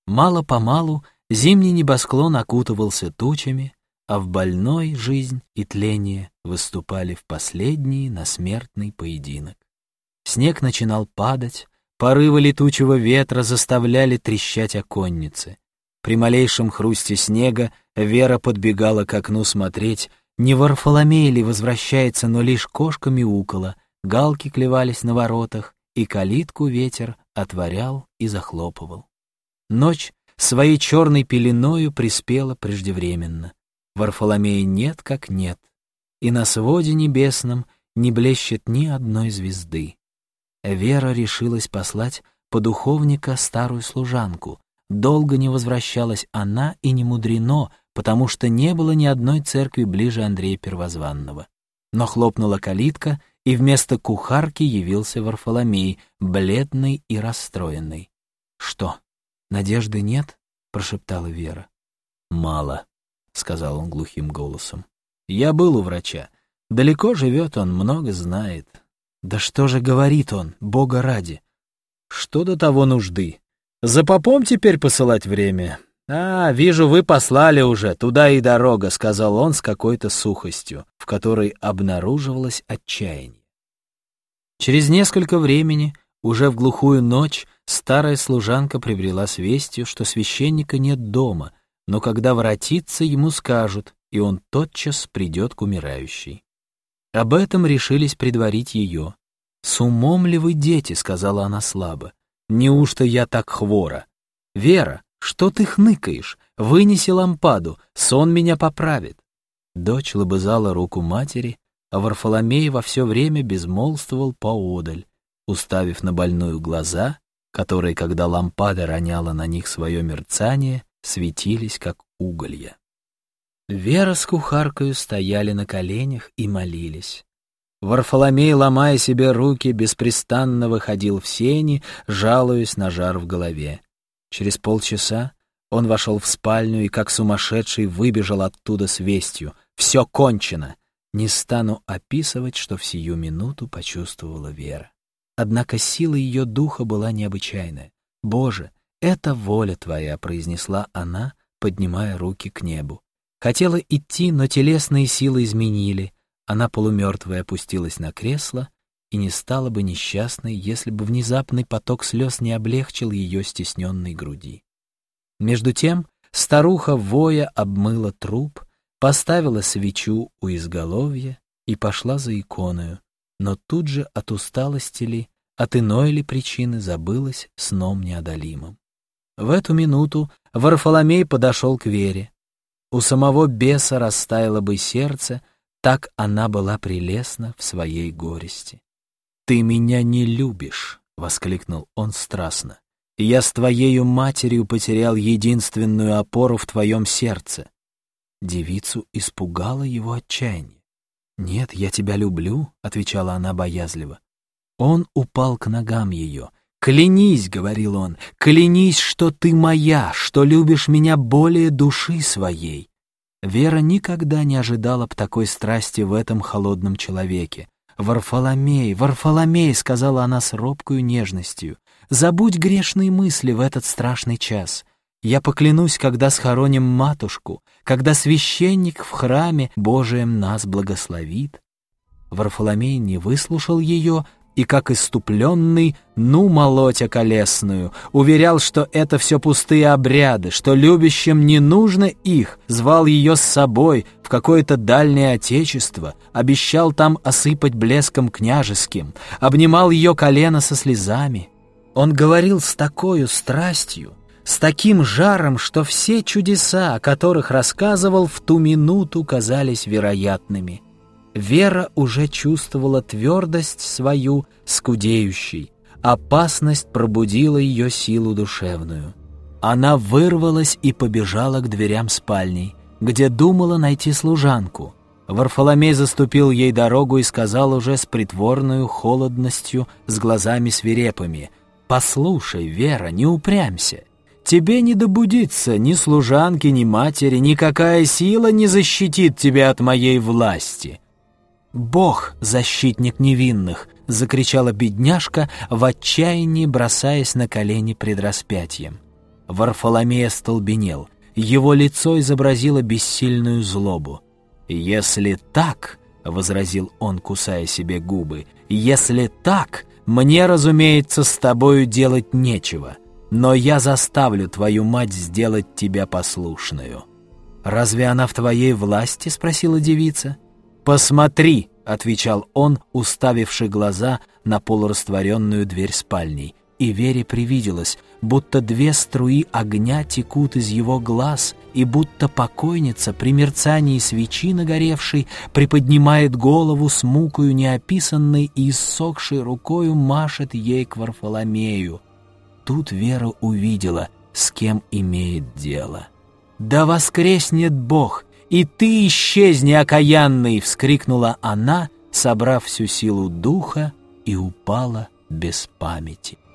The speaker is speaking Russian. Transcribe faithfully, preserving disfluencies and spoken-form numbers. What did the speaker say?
Мало-помалу зимний небосклон окутывался тучами, а в больной жизнь и тление выступали в последний насмертный поединок. Снег начинал падать, порывы летучего ветра заставляли трещать оконницы. При малейшем хрусте снега Вера подбегала к окну смотреть, не Варфоломей ли возвращается, но лишь кошка мяукала, галки клевались на воротах, и калитку ветер отворял и захлопывал. Ночь своей черной пеленою приспела преждевременно. Варфоломея нет как нет, и на своде небесном не блещет ни одной звезды. Вера решилась послать подуховника старую служанку. Долго не возвращалась она, и не мудрено, потому что не было ни одной церкви ближе Андрея Первозванного. Но хлопнула калитка, и вместо кухарки явился Варфоломей, бледный и расстроенный. «Что, надежды нет?» — прошептала Вера. «Мало», — сказал он глухим голосом. «Я был у врача. Далеко живет он, много знает». «Да что же говорит он, Бога ради?» «Что до того нужды? За попом теперь посылать время?» «А, вижу, вы послали уже, туда и дорога», — сказал он с какой-то сухостью, в которой обнаруживалось отчаяние. Через несколько времени, уже в глухую ночь, старая служанка прибрела с вестью, что священника нет дома, но когда воротится, ему скажут, и он тотчас придет к умирающей. Об этом решились предварить ее. «С умом ли вы, дети?» — сказала она слабо. «Неужто я так хвора? Вера, что ты хныкаешь? Вынеси лампаду, сон меня поправит». Дочь лобызала руку матери, а Варфоломей во все время безмолвствовал поодаль, уставив на больную глаза, которые, когда лампада роняла на них свое мерцание, светились, как уголья. Вера с кухаркою стояли на коленях и молились. Варфоломей, ломая себе руки, беспрестанно выходил в сени, жалуясь на жар в голове. Через полчаса он вошел в спальню и, как сумасшедший, выбежал оттуда с вестью: «Все кончено!» Не стану описывать, что в сию минуту почувствовала Вера. Однако сила ее духа была необычайная. «Боже, это воля Твоя», — произнесла она, поднимая руки к небу. Хотела идти, но телесные силы изменили. Она полумертвая опустилась на кресло и не стала бы несчастной, если бы внезапный поток слез не облегчил ее стесненной груди. Между тем старуха, воя, обмыла труп, поставила свечу у изголовья и пошла за иконою, но тут же от усталости ли, от иной ли причины забылась сном неодолимым. В эту минуту Варфоломей подошел к Вере. У самого беса растаяло бы сердце, так она была прелестна в своей горести. «Ты меня не любишь!» — воскликнул он страстно. «Я с твоею матерью потерял единственную опору в твоем сердце». Девицу испугало его отчаяние. «Нет, я тебя люблю», — отвечала она боязливо. Он упал к ногам ее. «Клянись», — говорил он, — «клянись, что ты моя, что любишь меня более души своей». Вера никогда не ожидала б такой страсти в этом холодном человеке. «Варфоломей, Варфоломей», — сказала она с робкою нежностью, — «забудь грешные мысли в этот страшный час. Я поклянусь, когда схороним матушку, когда священник в храме Божием нас благословит». Варфоломей не выслушал ее и, как иступленный, ну молоть околесную, уверял, что это все пустые обряды, что любящим не нужно их, звал ее с собой в какое-то дальнее отечество, обещал там осыпать блеском княжеским, обнимал ее колено со слезами. Он говорил с такою страстью, с таким жаром, что все чудеса, о которых рассказывал, в ту минуту казались вероятными. Вера уже чувствовала твердость свою скудеющей, опасность пробудила ее силу душевную. Она вырвалась и побежала к дверям спальни, где думала найти служанку. Варфоломей заступил ей дорогу и сказал уже с притворной холодностью, с глазами свирепыми: «Послушай, Вера, не упрямься. Тебе не добудиться ни служанки, ни матери, никакая сила не защитит тебя от моей власти». «Бог — защитник невинных!» — закричала бедняжка в отчаянии, бросаясь на колени пред распятием. Варфоломей остолбенел. Его лицо изобразило бессильную злобу. «Если так, — возразил он, кусая себе губы, — если так, мне, разумеется, с тобою делать нечего, но я заставлю твою мать сделать тебя послушную». «Разве она в твоей власти?» — спросила девица. «Посмотри!» — отвечал он, уставивши глаза на полурастворенную дверь спальни. И Вере привиделось, будто две струи огня текут из его глаз, и будто покойница при мерцании свечи нагоревшей приподнимает голову с мукою неописанной и иссохшей рукою машет ей к Варфоломею. Тут Вера увидела, с кем имеет дело. «Да воскреснет Бог, и ты исчезни, окаянный!» — вскрикнула она, собрав всю силу духа, и упала без памяти.